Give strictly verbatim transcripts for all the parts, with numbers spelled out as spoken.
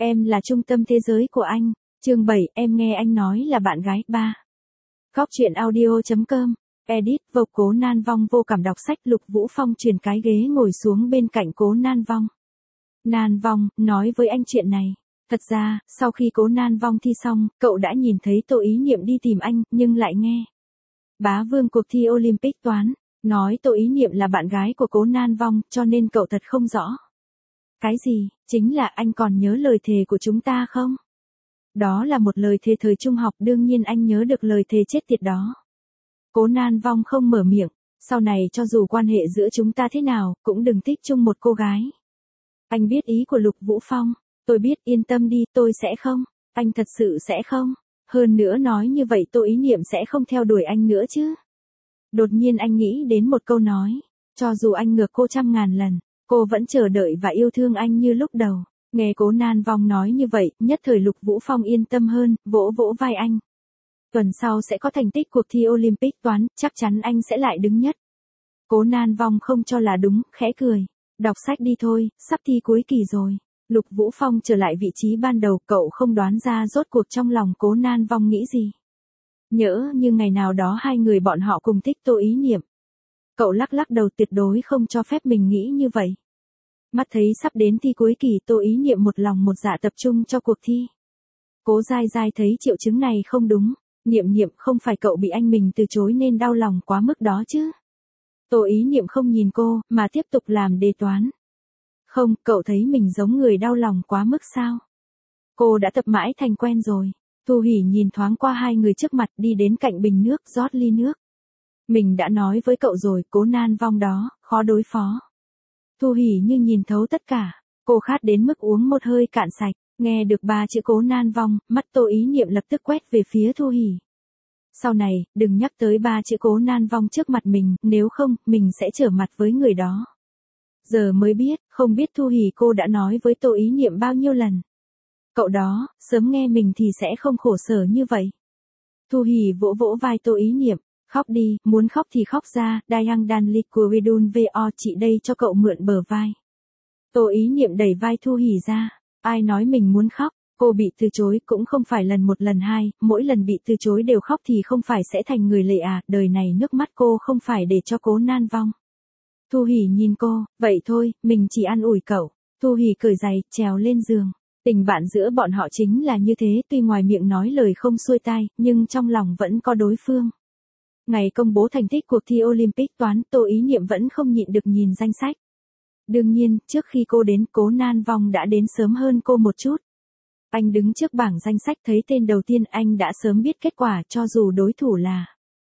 Em là trung tâm thế giới của anh. Chương bảy, em nghe anh nói là bạn gái. ba. Góc truyện audio chấm com. Edit, vộc Cố Nan Vong vô cảm đọc sách. Lục Vũ Phong chuyển cái ghế ngồi xuống bên cạnh Cố Nan Vong. Nan Vong, nói với anh chuyện này. Thật ra, sau khi Cố Nan Vong thi xong, cậu đã nhìn thấy Tô Ý Niệm đi tìm anh, nhưng lại nghe bá vương cuộc thi Olympic toán nói Tô Ý Niệm là bạn gái của Cố Nan Vong, cho nên cậu thật không rõ. Cái gì? Chính là anh còn nhớ lời thề của chúng ta không? Đó là một lời thề thời trung học, đương nhiên anh nhớ được lời thề chết tiệt đó. Cố Nan Vong không mở miệng, sau này cho dù quan hệ giữa chúng ta thế nào, cũng đừng thích chung một cô gái. Anh biết ý của Lục Vũ Phong, tôi biết, yên tâm đi, tôi sẽ không, anh thật sự sẽ không. Hơn nữa nói như vậy Tô Ý Niệm sẽ không theo đuổi anh nữa chứ. Đột nhiên anh nghĩ đến một câu nói, cho dù anh ngược cô trăm ngàn lần, cô vẫn chờ đợi và yêu thương anh như lúc đầu. Nghe Cố Nan Vong nói như vậy, nhất thời Lục Vũ Phong yên tâm hơn, vỗ vỗ vai anh. Tuần sau sẽ có thành tích cuộc thi Olympic toán, chắc chắn anh sẽ lại đứng nhất. Cố Nan Vong không cho là đúng, khẽ cười. Đọc sách đi thôi, sắp thi cuối kỳ rồi. Lục Vũ Phong trở lại vị trí ban đầu, cậu không đoán ra rốt cuộc trong lòng Cố Nan Vong nghĩ gì. Nhỡ như ngày nào đó hai người bọn họ cùng thích Tô Ý Niệm. Cậu lắc lắc đầu, tuyệt đối không cho phép mình nghĩ như vậy. Mắt thấy sắp đến thi cuối kỳ, Tô Ý Niệm một lòng một dạ tập trung cho cuộc thi. Cố Giai Giai thấy triệu chứng này không đúng. Niệm Niệm, không phải cậu bị anh mình từ chối nên đau lòng quá mức đó chứ? Tô Ý Niệm không nhìn cô, mà tiếp tục làm đề toán. Không, cậu thấy mình giống người đau lòng quá mức sao? Cô đã tập mãi thành quen rồi. Thu Hỉ nhìn thoáng qua hai người trước mặt, đi đến cạnh bình nước, rót ly nước. Mình đã nói với cậu rồi, Cố Nan Vong đó, khó đối phó. Thu Hỉ như nhìn thấu tất cả, cô khát đến mức uống một hơi cạn sạch. Nghe được ba chữ Cố Nan Vong, mắt Tô Ý Niệm lập tức quét về phía Thu Hỉ. Sau này, đừng nhắc tới ba chữ Cố Nan Vong trước mặt mình, nếu không, mình sẽ trở mặt với người đó. Giờ mới biết, không biết Thu Hỉ cô đã nói với Tô Ý Niệm bao nhiêu lần. Cậu đó, sớm nghe mình thì sẽ không khổ sở như vậy. Thu Hỉ vỗ vỗ vai Tô Ý Niệm, khóc đi, muốn khóc thì khóc ra, Dayang Dan Lik của Vidun Vo, chị đây cho cậu mượn bờ vai. Tô Ý Niệm đẩy vai Thu Hỉ ra, ai nói mình muốn khóc, cô bị từ chối cũng không phải lần một lần hai, mỗi lần bị từ chối đều khóc thì không phải sẽ thành người lệ à, đời này nước mắt cô không phải để cho Cố Nan Vong. Thu Hỉ nhìn cô, vậy thôi, mình chỉ an ủi cậu. Thu Hỉ cởi giày, trèo lên giường. Tình bạn giữa bọn họ chính là như thế, tuy ngoài miệng nói lời không xuôi tai, nhưng trong lòng vẫn có đối phương. Ngày công bố thành tích cuộc thi Olympic toán, Tô Ý Niệm vẫn không nhịn được nhìn danh sách. Đương nhiên, trước khi cô đến, Cố Nan Vong đã đến sớm hơn cô một chút. Anh đứng trước bảng danh sách thấy tên đầu tiên, anh đã sớm biết kết quả, cho dù đối thủ là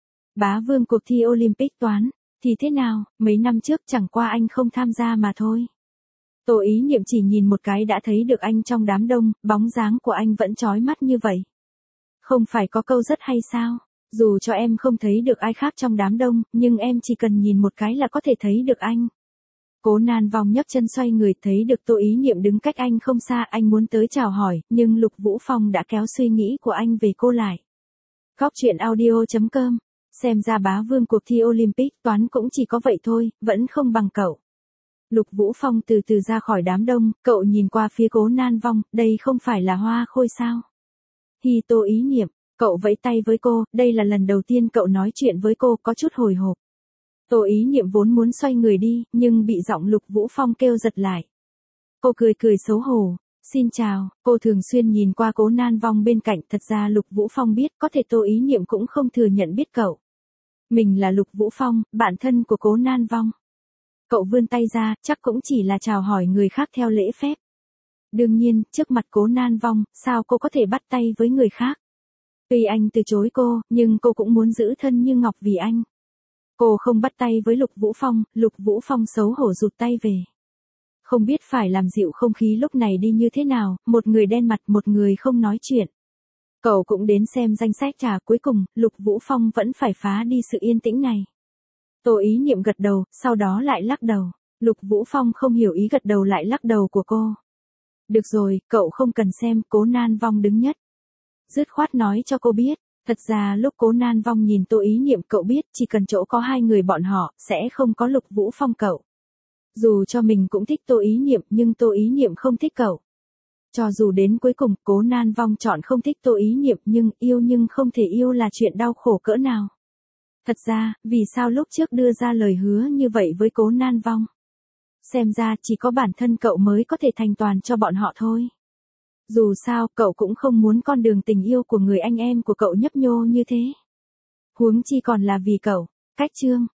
bá vương cuộc thi Olympic toán. Thì thế nào, mấy năm trước chẳng qua anh không tham gia mà thôi. Tô Ý Niệm chỉ nhìn một cái đã thấy được anh trong đám đông, bóng dáng của anh vẫn chói mắt như vậy. Không phải có câu rất hay sao, dù cho em không thấy được ai khác trong đám đông, nhưng em chỉ cần nhìn một cái là có thể thấy được anh. Cố Nan Vong nhấc chân xoay người, thấy được Tô Ý Niệm đứng cách anh không xa, anh muốn tới chào hỏi, nhưng Lục Vũ Phong đã kéo suy nghĩ của anh về cô lại. Góc truyện audio chấm com. Xem ra bá vương cuộc thi Olympic toán cũng chỉ có vậy thôi, vẫn không bằng cậu. Lục Vũ Phong từ từ ra khỏi đám đông, cậu nhìn qua phía Cố Nan Vong, đây không phải là Hoa Khôi sao? Hi, Tô Ý Niệm, cậu vẫy tay với cô, đây là lần đầu tiên cậu nói chuyện với cô, có chút hồi hộp. Tô Ý Niệm vốn muốn xoay người đi, nhưng bị giọng Lục Vũ Phong kêu giật lại. Cô cười cười xấu hổ. Xin chào, cô thường xuyên nhìn qua Cố Nan Vong bên cạnh, thật ra Lục Vũ Phong biết, có thể Tô Ý Niệm cũng không thừa nhận biết cậu. Mình là Lục Vũ Phong, bạn thân của Cố Nan Vong. Cậu vươn tay ra, chắc cũng chỉ là chào hỏi người khác theo lễ phép. Đương nhiên, trước mặt Cố Nan Vong, sao cô có thể bắt tay với người khác? Tuy anh từ chối cô, nhưng cô cũng muốn giữ thân như ngọc vì anh. Cô không bắt tay với Lục Vũ Phong, Lục Vũ Phong xấu hổ rụt tay về. Không biết phải làm dịu không khí lúc này đi như thế nào, một người đen mặt, một người không nói chuyện. Cậu cũng đến xem danh sách trà, cuối cùng, Lục Vũ Phong vẫn phải phá đi sự yên tĩnh này. Tô Ý Niệm gật đầu, sau đó lại lắc đầu. Lục Vũ Phong không hiểu ý gật đầu lại lắc đầu của cô. Được rồi, cậu không cần xem, Cố Nan Vong đứng nhất. Dứt khoát nói cho cô biết, thật ra lúc Cố Nan Vong nhìn Tô Ý Niệm cậu biết chỉ cần chỗ có hai người bọn họ, sẽ không có Lục Vũ Phong cậu. Dù cho mình cũng thích Tô Ý Niệm nhưng Tô Ý Niệm không thích cậu. Cho dù đến cuối cùng Cố Nan Vong chọn không thích Tô Ý Niệm, nhưng yêu nhưng không thể yêu là chuyện đau khổ cỡ nào. Thật ra, vì sao lúc trước đưa ra lời hứa như vậy với Cố Nan Vong? Xem ra chỉ có bản thân cậu mới có thể thành toàn cho bọn họ thôi. Dù sao, cậu cũng không muốn con đường tình yêu của người anh em của cậu nhấp nhô như thế. Huống chi còn là vì cậu. Cách chương